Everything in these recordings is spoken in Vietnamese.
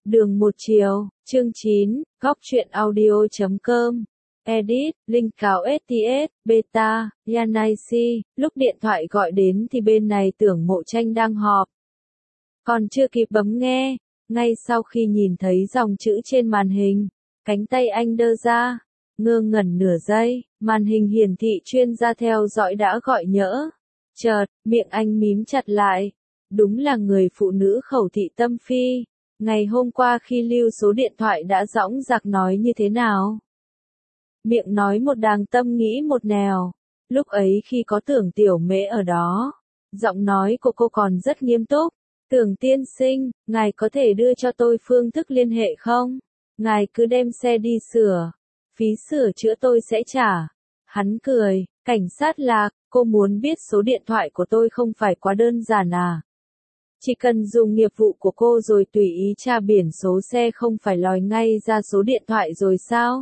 Đường một chiều, chương 9, góc truyện audio.com. Edit, link cáo STS, beta, Yanaic, lúc điện thoại gọi đến thì bên này Tưởng Mộ Tranh đang họp. Còn chưa kịp bấm nghe, ngay sau khi nhìn thấy dòng chữ trên màn hình, cánh tay anh đơ ra, ngơ ngẩn nửa giây, màn hình hiển thị chuyên gia theo dõi đã gọi nhỡ. Chợt, miệng anh mím chặt lại. Đúng là người phụ nữ khẩu thị tâm phi. Ngày hôm qua khi lưu số điện thoại đã dõng dạc nói như thế nào? Miệng nói một đàng tâm nghĩ một nẻo. Lúc ấy khi có Tưởng Tiểu Mễ ở đó, giọng nói của cô còn rất nghiêm túc. Tưởng tiên sinh, ngài có thể đưa cho tôi phương thức liên hệ không? Ngài cứ đem xe đi sửa. Phí sửa chữa tôi sẽ trả. Hắn cười, cảnh sát Lạc, cô muốn biết số điện thoại của tôi không phải quá đơn giản à? Chỉ cần dùng nghiệp vụ của cô rồi tùy ý tra biển số xe không phải lòi ngay ra số điện thoại rồi sao?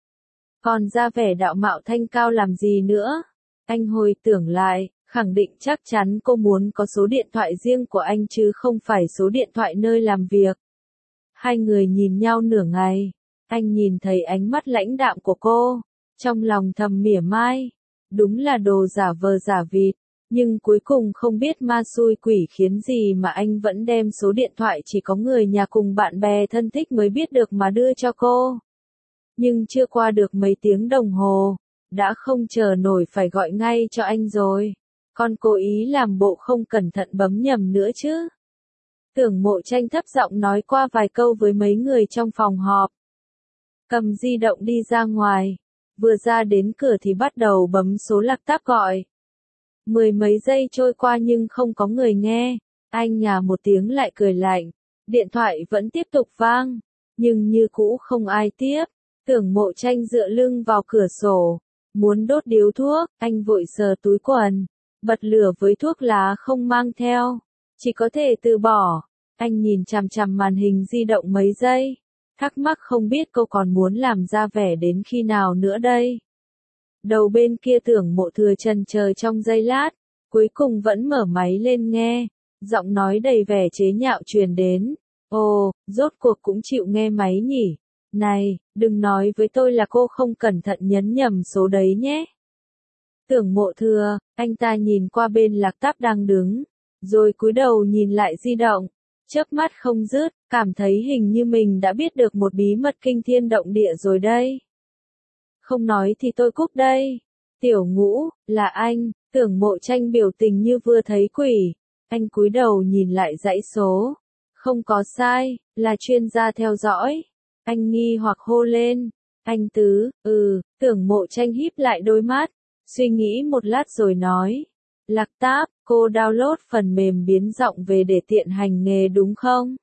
Còn ra vẻ đạo mạo thanh cao làm gì nữa? Anh hồi tưởng lại, khẳng định chắc chắn cô muốn có số điện thoại riêng của anh chứ không phải số điện thoại nơi làm việc. Hai người nhìn nhau nửa ngày, anh nhìn thấy ánh mắt lãnh đạm của cô, trong lòng thầm mỉa mai, đúng là đồ giả vờ giả vịt. Nhưng cuối cùng không biết ma xui quỷ khiến gì mà anh vẫn đem số điện thoại chỉ có người nhà cùng bạn bè thân thích mới biết được mà đưa cho cô. Nhưng chưa qua được mấy tiếng đồng hồ, đã không chờ nổi phải gọi ngay cho anh rồi. Con cố ý làm bộ không cẩn thận bấm nhầm nữa chứ. Tưởng Mộ Tranh thấp giọng nói qua vài câu với mấy người trong phòng họp. Cầm di động đi ra ngoài, vừa ra đến cửa thì bắt đầu bấm số lạc táp gọi. 10 mấy giây trôi qua nhưng không có người nghe, anh nhả một tiếng lại cười lạnh, điện thoại vẫn tiếp tục vang, nhưng như cũ không ai tiếp. Tưởng Mộ Tranh dựa lưng vào cửa sổ, muốn đốt điếu thuốc, anh vội sờ túi quần, bật lửa với thuốc lá không mang theo, chỉ có thể từ bỏ. Anh nhìn chằm chằm màn hình di động mấy giây, thắc mắc không biết cô còn muốn làm ra vẻ đến khi nào nữa đây. Đầu bên kia Tưởng Mộ Thừa chần chờ trong giây lát, cuối cùng vẫn mở máy lên nghe, giọng nói đầy vẻ chế nhạo truyền đến. Ồ, rốt cuộc cũng chịu nghe máy nhỉ. Này, đừng nói với tôi là cô không cẩn thận nhấn nhầm số đấy nhé. Tưởng Mộ Thừa, anh ta nhìn qua bên lạc táp đang đứng, rồi cúi đầu nhìn lại di động, chớp mắt không dứt, cảm thấy hình như mình đã biết được một bí mật kinh thiên động địa rồi đây. Không nói thì tôi cúp đây. Tiểu Ngũ, là anh. Tưởng Mộ Tranh biểu tình như vừa thấy quỷ. Anh cúi đầu nhìn lại dãy số. Không có sai, là chuyên gia theo dõi. Anh nghi hoặc hô lên. Anh Tứ, Tưởng Mộ Tranh híp lại đôi mắt, suy nghĩ một lát rồi nói. Lạc táp, cô download phần mềm biến giọng về để tiện hành nghề đúng không?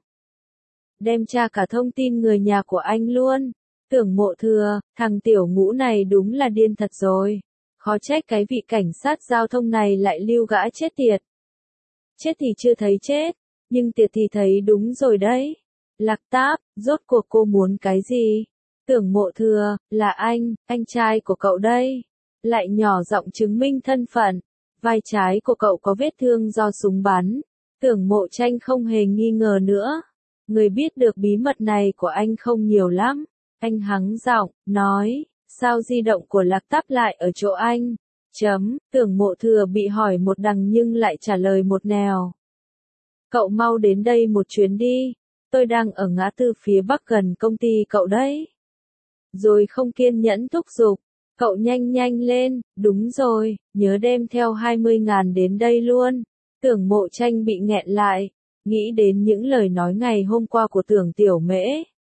Đem tra cả thông tin người nhà của anh luôn. Tưởng Mộ Thừa, thằng Tiểu Ngũ này đúng là điên thật rồi. Khó trách cái vị cảnh sát giao thông này lại lưu gã chết tiệt. Chết thì chưa thấy chết, nhưng tiệt thì thấy đúng rồi đấy. Lạc táp, rốt cuộc cô muốn cái gì? Tưởng Mộ Thừa, là anh trai của cậu đây. Lại nhỏ giọng chứng minh thân phận. Vai trái của cậu có vết thương do súng bắn. Tưởng Mộ Tranh không hề nghi ngờ nữa. Người biết được bí mật này của anh không nhiều lắm. Anh hắng giọng, nói, sao di động của lạc táp lại ở chỗ anh? Tưởng Mộ Thừa bị hỏi một đằng nhưng lại trả lời một nẻo. Cậu mau đến đây một chuyến đi, tôi đang ở ngã tư phía bắc gần công ty cậu đấy. Rồi không kiên nhẫn thúc giục, cậu nhanh lên, đúng rồi, nhớ đem theo 20.000 đến đây luôn. Tưởng Mộ Tranh bị nghẹn lại, nghĩ đến những lời nói ngày hôm qua của Tưởng Tiểu Mễ.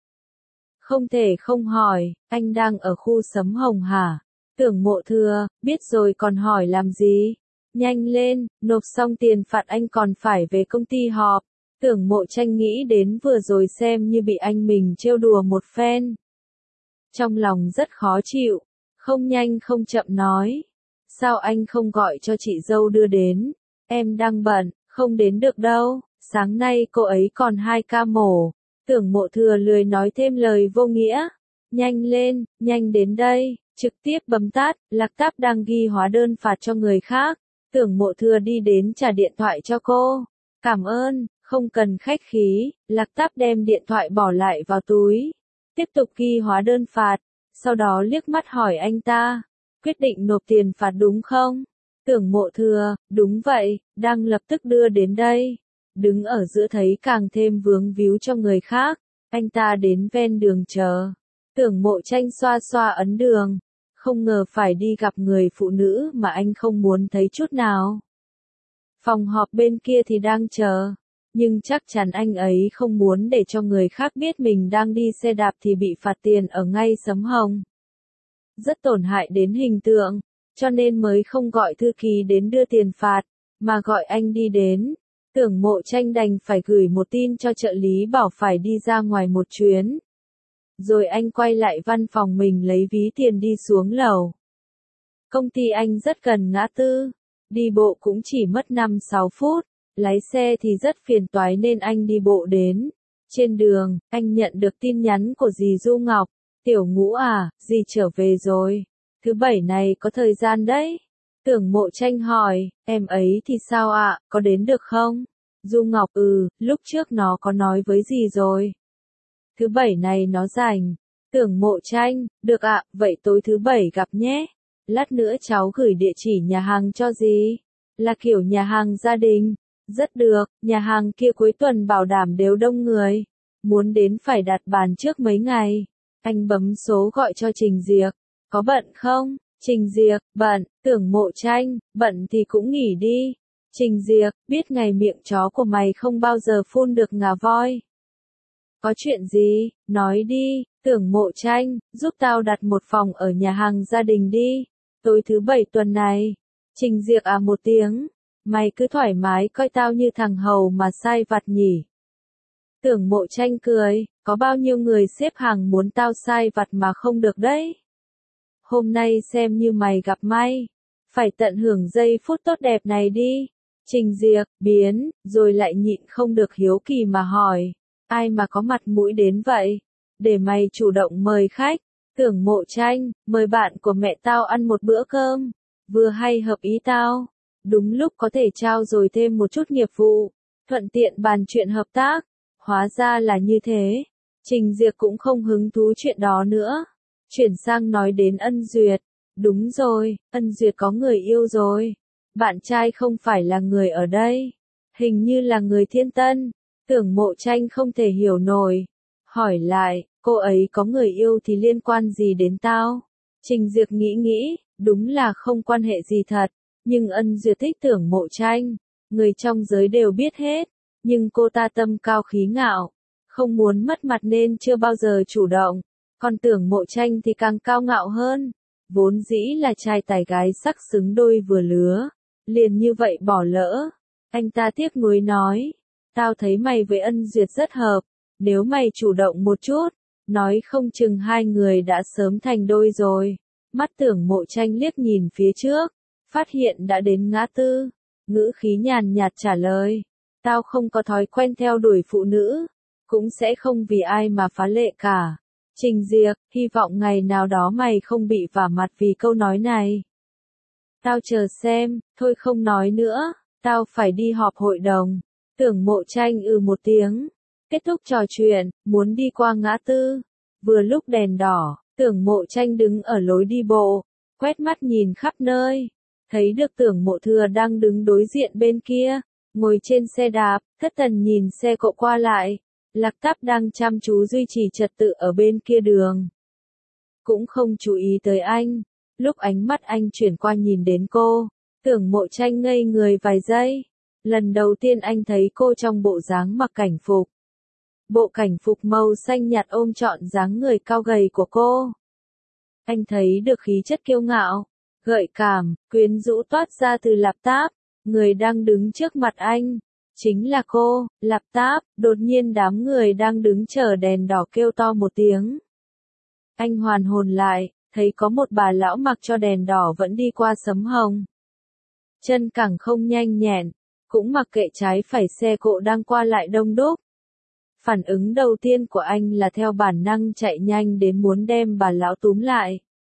Không thể không hỏi, anh đang ở khu Sấm Hồng hả? Tưởng Mộ Thừa, biết rồi còn hỏi làm gì? Nhanh lên, nộp xong tiền phạt anh còn phải về công ty họp. Tưởng Mộ Tranh nghĩ đến vừa rồi xem như bị anh mình trêu đùa một phen. Trong lòng rất khó chịu, không nhanh không chậm nói. Sao anh không gọi cho chị dâu đưa đến? Em đang bận, không đến được đâu, sáng nay cô ấy còn 2 ca mổ. Tưởng Mộ Thừa lười nói thêm lời vô nghĩa. Nhanh lên, nhanh đến đây, trực tiếp bấm tắt, lạc táp đang ghi hóa đơn phạt cho người khác. Tưởng Mộ Thừa đi đến trả điện thoại cho cô. Cảm ơn, Không cần khách khí, Lạc Táp đem điện thoại bỏ lại vào túi. Tiếp tục ghi hóa đơn phạt, sau đó liếc mắt hỏi anh ta. Quyết định nộp tiền phạt đúng không? Tưởng Mộ Thừa, đúng vậy, đang lập tức đưa đến đây. Đứng ở giữa thấy càng thêm vướng víu cho người khác, anh ta đến ven đường chờ. Tưởng Mộ Tranh xoa xoa ấn đường, không ngờ phải đi gặp người phụ nữ mà anh không muốn thấy chút nào. Phòng họp bên kia thì đang chờ, nhưng chắc chắn anh ấy không muốn để cho người khác biết mình đang đi xe đạp thì bị phạt tiền ở ngay Sấm Hồng. Rất tổn hại đến hình tượng, cho nên mới không gọi thư ký đến đưa tiền phạt, mà gọi anh đi đến. Tưởng Mộ Tranh đành phải gửi một tin cho trợ lý bảo phải đi ra ngoài một chuyến. Rồi anh quay lại văn phòng mình lấy ví tiền đi xuống lầu. Công ty anh rất gần ngã tư, đi bộ cũng chỉ mất 5-6 phút, lái xe thì rất phiền toái nên anh đi bộ đến. Trên đường, anh nhận được tin nhắn của dì Du Ngọc. Tiểu Ngũ à, dì trở về rồi. Thứ bảy này có thời gian đấy. Tưởng Mộ Tranh hỏi, em ấy thì sao ạ, có đến được không? Du Ngọc lúc trước nó có nói với dì rồi. Thứ bảy này nó rảnh. Tưởng Mộ Tranh, được ạ, vậy tối thứ bảy gặp nhé. Lát nữa cháu gửi địa chỉ nhà hàng cho dì. Là kiểu nhà hàng gia đình. Rất được, nhà hàng kia cuối tuần bảo đảm đều đông người. Muốn đến phải đặt bàn trước mấy ngày. Anh bấm số gọi cho Trình Diệc. Có bận không? Trình Diệc, bận. Tưởng Mộ Tranh, bận thì cũng nghỉ đi. Trình Diệc, biết ngày miệng chó của mày không bao giờ phun được ngà voi. Có chuyện gì? Nói đi. Tưởng Mộ Tranh, giúp tao đặt một phòng ở nhà hàng gia đình đi. Tối thứ bảy tuần này. Trình Diệc một tiếng. Mày cứ thoải mái coi tao như thằng hầu mà sai vặt nhỉ. Tưởng Mộ Tranh cười, có bao nhiêu người xếp hàng muốn tao sai vặt mà không được đấy. Hôm nay xem như mày gặp may. Phải tận hưởng giây phút tốt đẹp này đi. Trình Diệc, biến, rồi lại nhịn không được hiếu kỳ mà hỏi. Ai mà có mặt mũi đến vậy? Để mày chủ động mời khách. Tưởng Mộ Tranh, mời bạn của mẹ tao ăn một bữa cơm. Vừa hay hợp ý tao. Đúng lúc có thể trao dồi thêm một chút nghiệp vụ. Thuận tiện bàn chuyện hợp tác. Hóa ra là như thế. Trình Diệc cũng không hứng thú chuyện đó nữa. Chuyển sang nói đến Ân Duyệt. Đúng rồi, Ân Duyệt có người yêu rồi. Bạn trai không phải là người ở đây. Hình như là người Thiên Tân. Tưởng Mộ Tranh không thể hiểu nổi. Hỏi lại, cô ấy có người yêu thì liên quan gì đến tao? Trình Diệc nghĩ, đúng là không quan hệ gì thật. Nhưng Ân Duyệt thích Tưởng Mộ Tranh. Người trong giới đều biết hết. Nhưng cô ta tâm cao khí ngạo. Không muốn mất mặt nên chưa bao giờ chủ động. Còn Tưởng Mộ Tranh thì càng cao ngạo hơn. Vốn dĩ là trai tài gái sắc xứng đôi vừa lứa. Liền như vậy bỏ lỡ. Anh ta tiếc nuối nói. Tao thấy mày với Ân Duyệt rất hợp. Nếu mày chủ động một chút. Nói không chừng hai người đã sớm thành đôi rồi. Mắt Tưởng Mộ Tranh liếc nhìn phía trước. Phát hiện đã đến ngã tư. Ngữ khí nhàn nhạt trả lời. Tao không có thói quen theo đuổi phụ nữ. Cũng sẽ không vì ai mà phá lệ cả. Trình Diệc, hy vọng ngày nào đó mày không bị vả mặt vì câu nói này. Tao chờ xem, thôi không nói nữa, tao phải đi họp hội đồng. Tưởng Mộ Tranh một tiếng. Kết thúc trò chuyện, muốn đi qua ngã tư. Vừa lúc đèn đỏ, Tưởng Mộ Tranh đứng ở lối đi bộ, quét mắt nhìn khắp nơi. Thấy được Tưởng Mộ Thừa đang đứng đối diện bên kia, ngồi trên xe đạp, thất thần nhìn xe cộ qua lại. Lạc Táp đang chăm chú duy trì trật tự ở bên kia đường. Cũng không chú ý tới anh. Lúc ánh mắt anh chuyển qua nhìn đến cô, Tưởng Mộ Tranh ngây người vài giây. Lần đầu tiên anh thấy cô trong bộ dáng mặc cảnh phục. Bộ cảnh phục màu xanh nhạt ôm trọn dáng người cao gầy của cô. Anh thấy được khí chất kiêu ngạo, gợi cảm, quyến rũ toát ra từ Lạc Táp, người đang đứng trước mặt anh. Chính là cô, Lạc Táp. Đột nhiên đám người đang đứng chờ đèn đỏ kêu to một tiếng. Anh hoàn hồn lại, thấy có một bà lão mặc cho đèn đỏ vẫn đi qua Sấm Hồng. Chân cẳng không nhanh nhẹn, cũng mặc kệ trái phải xe cộ đang qua lại đông đúc. Phản ứng đầu tiên của anh là theo bản năng chạy nhanh đến muốn đem bà lão túm lại.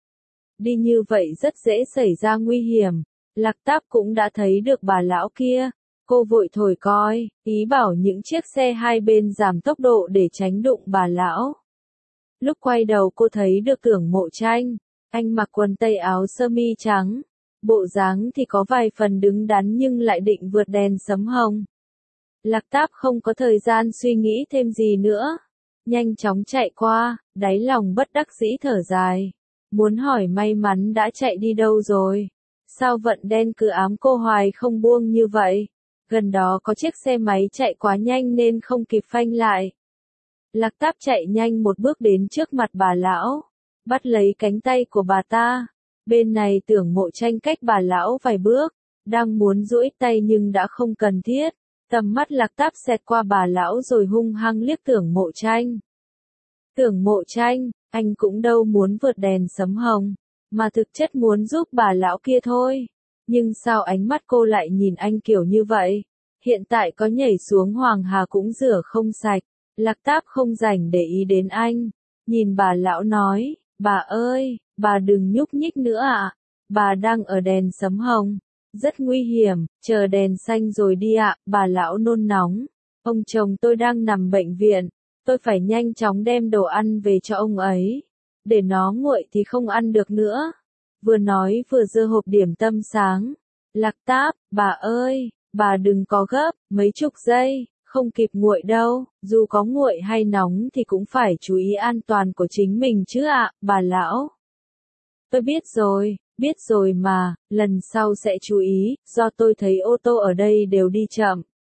Đi như vậy rất dễ xảy ra nguy hiểm. Lạc Táp cũng đã thấy được bà lão kia. Cô vội thổi còi, ý bảo những chiếc xe hai bên giảm tốc độ để tránh đụng bà lão. Lúc quay đầu cô thấy được Tưởng Mộ Tranh, anh mặc quần tây áo sơ mi trắng, bộ dáng thì có vài phần đứng đắn nhưng lại định vượt đèn sấm hồng. Lạc Táp không có thời gian suy nghĩ thêm gì nữa, nhanh chóng chạy qua, đáy lòng bất đắc dĩ thở dài, muốn hỏi may mắn đã chạy đi đâu rồi, sao vận đen cứ ám cô hoài không buông như vậy, gần đó có chiếc xe máy chạy quá nhanh nên không kịp phanh lại. Lạc Táp chạy nhanh một bước đến trước mặt bà lão, bắt lấy cánh tay của bà ta, bên này Tưởng Mộ Tranh cách bà lão vài bước, đang muốn duỗi tay nhưng đã không cần thiết. Tầm mắt Lạc Táp xẹt qua bà lão rồi hung hăng liếc Tưởng Mộ Tranh. Tưởng Mộ Tranh, anh cũng đâu muốn vượt đèn sấm hồng, mà thực chất muốn giúp bà lão kia thôi. Nhưng sao ánh mắt cô lại nhìn anh kiểu như vậy? Hiện tại có nhảy xuống Hoàng Hà cũng rửa không sạch. Lạc Táp không rảnh để ý đến anh. Nhìn bà lão nói, bà ơi, bà đừng nhúc nhích nữa ạ. Bà đang ở đèn sấm hồng. Rất nguy hiểm, chờ đèn xanh rồi đi ạ, bà lão nôn nóng. Ông chồng tôi đang nằm bệnh viện, tôi phải nhanh chóng đem đồ ăn về cho ông ấy. Để nó nguội thì không ăn được nữa. Vừa nói vừa giơ hộp điểm tâm sáng. Lạc Táp, bà ơi, bà đừng có gấp, mấy chục giây, không kịp nguội đâu, dù có nguội hay nóng thì cũng phải chú ý an toàn của chính mình chứ ạ, bà lão. Tôi biết rồi mà, lần sau sẽ chú ý, do tôi thấy ô tô ở đây đều đi chậm.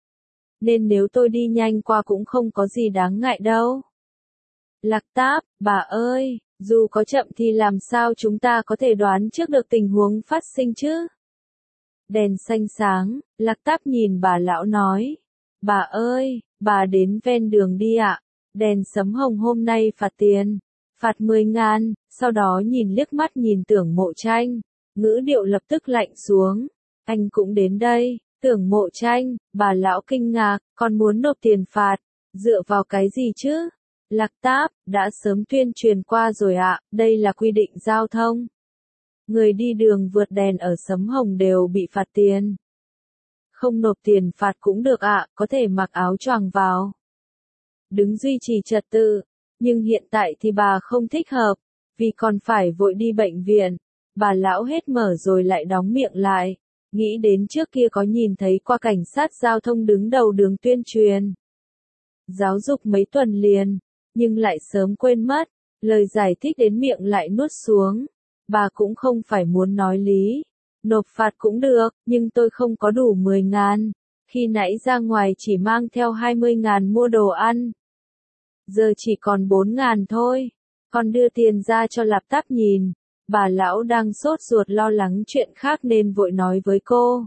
Nên nếu tôi đi nhanh qua cũng không có gì đáng ngại đâu. Lạc Táp, bà ơi, dù có chậm thì làm sao chúng ta có thể đoán trước được tình huống phát sinh chứ? Đèn xanh sáng, Lạc Táp nhìn bà lão nói. Bà ơi, bà đến ven đường đi ạ, đèn sấm hồng hôm nay phạt tiền. Phạt 10.000, sau đó nhìn liếc mắt nhìn Tưởng Mộ Tranh, ngữ điệu lập tức lạnh xuống. Anh cũng đến đây, Tưởng Mộ Tranh, bà lão kinh ngạc, còn muốn nộp tiền phạt, dựa vào cái gì chứ? Lạc Táp, đã sớm tuyên truyền qua rồi ạ, đây là quy định giao thông. Người đi đường vượt đèn ở sấm hồng đều bị phạt tiền. Không nộp tiền phạt cũng được ạ, có thể mặc áo choàng vào. Đứng duy trì trật tự. Nhưng hiện tại thì bà không thích hợp, vì còn phải vội đi bệnh viện. Bà lão hết mở rồi lại đóng miệng lại. Nghĩ đến trước kia có nhìn thấy qua cảnh sát giao thông đứng đầu đường tuyên truyền. Giáo dục mấy tuần liền, nhưng lại sớm quên mất. Lời giải thích đến miệng lại nuốt xuống. Bà cũng không phải muốn nói lý. Nộp phạt cũng được, nhưng tôi không có đủ 10.000. Khi nãy ra ngoài chỉ mang theo 20.000 mua đồ ăn. Giờ chỉ còn 4.000 thôi. Con đưa tiền ra cho Lạc Táp nhìn. Bà lão đang sốt ruột lo lắng chuyện khác nên vội nói với cô.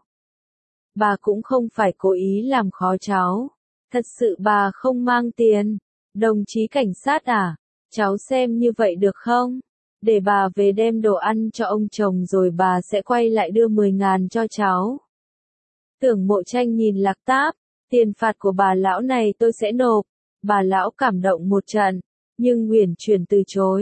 Bà cũng không phải cố ý làm khó cháu. Thật sự bà không mang tiền. Đồng chí cảnh sát à? Cháu xem như vậy được không? Để bà về đem đồ ăn cho ông chồng rồi bà sẽ quay lại đưa 10.000 cho cháu. Tưởng Mộ Tranh nhìn Lạc Táp. Tiền phạt của bà lão này tôi sẽ nộp. Bà lão cảm động một trận, nhưng uyển chuyển từ chối.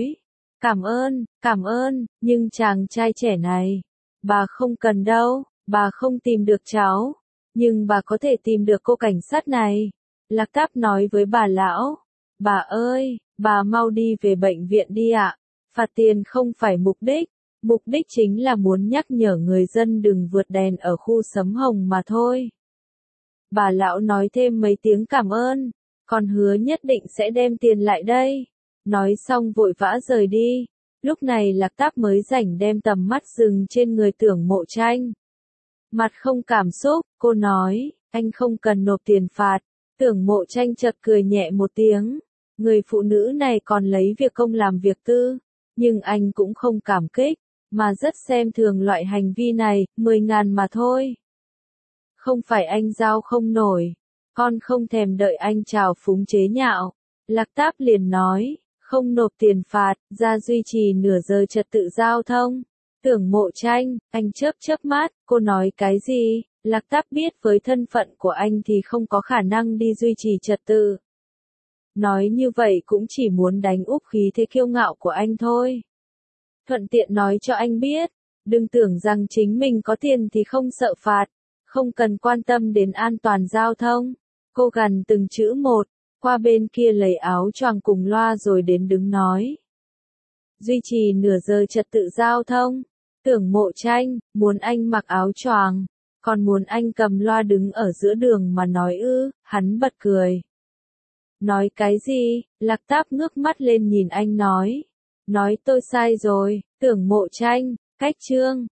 Cảm ơn, nhưng chàng trai trẻ này, bà không cần đâu, bà không tìm được cháu, nhưng bà có thể tìm được cô cảnh sát này. Lạc Táp nói với bà lão, bà ơi, bà mau đi về bệnh viện đi ạ, phạt tiền không phải mục đích chính là muốn nhắc nhở người dân đừng vượt đèn ở khu sấm hồng mà thôi. Bà lão nói thêm mấy tiếng cảm ơn. Con hứa nhất định sẽ đem tiền lại đây. Nói xong vội vã rời đi. Lúc này Lạc Táp mới rảnh đem tầm mắt dừng trên người Tưởng Mộ Tranh. Mặt không cảm xúc, cô nói, anh không cần nộp tiền phạt. Tưởng Mộ Tranh chợt cười nhẹ một tiếng. Người phụ nữ này còn lấy việc công làm việc tư. Nhưng anh cũng không cảm kích, mà rất xem thường loại hành vi này, 10.000 mà thôi. Không phải anh giao không nổi. Con không thèm đợi anh chào phúng chế nhạo. Lạc Táp liền nói, không nộp tiền phạt, ra duy trì nửa giờ trật tự giao thông. Tưởng Mộ Tranh, anh chớp mắt, cô nói cái gì? Lạc Táp biết với thân phận của anh thì không có khả năng đi duy trì trật tự. Nói như vậy cũng chỉ muốn đánh úp khí thế kiêu ngạo của anh thôi. Thuận tiện nói cho anh biết, đừng tưởng rằng chính mình có tiền thì không sợ phạt. Không cần quan tâm đến an toàn giao thông. Cô gằn từng chữ một, qua bên kia lấy áo choàng cùng loa rồi đến đứng nói. Duy trì nửa giờ trật tự giao thông. Tưởng Mộ Tranh, muốn anh mặc áo choàng, còn muốn anh cầm loa đứng ở giữa đường mà nói ư, hắn bật cười. Nói cái gì? Lạc Táp ngước mắt lên nhìn anh nói. Nói tôi sai rồi, Tưởng Mộ Tranh, cách chương.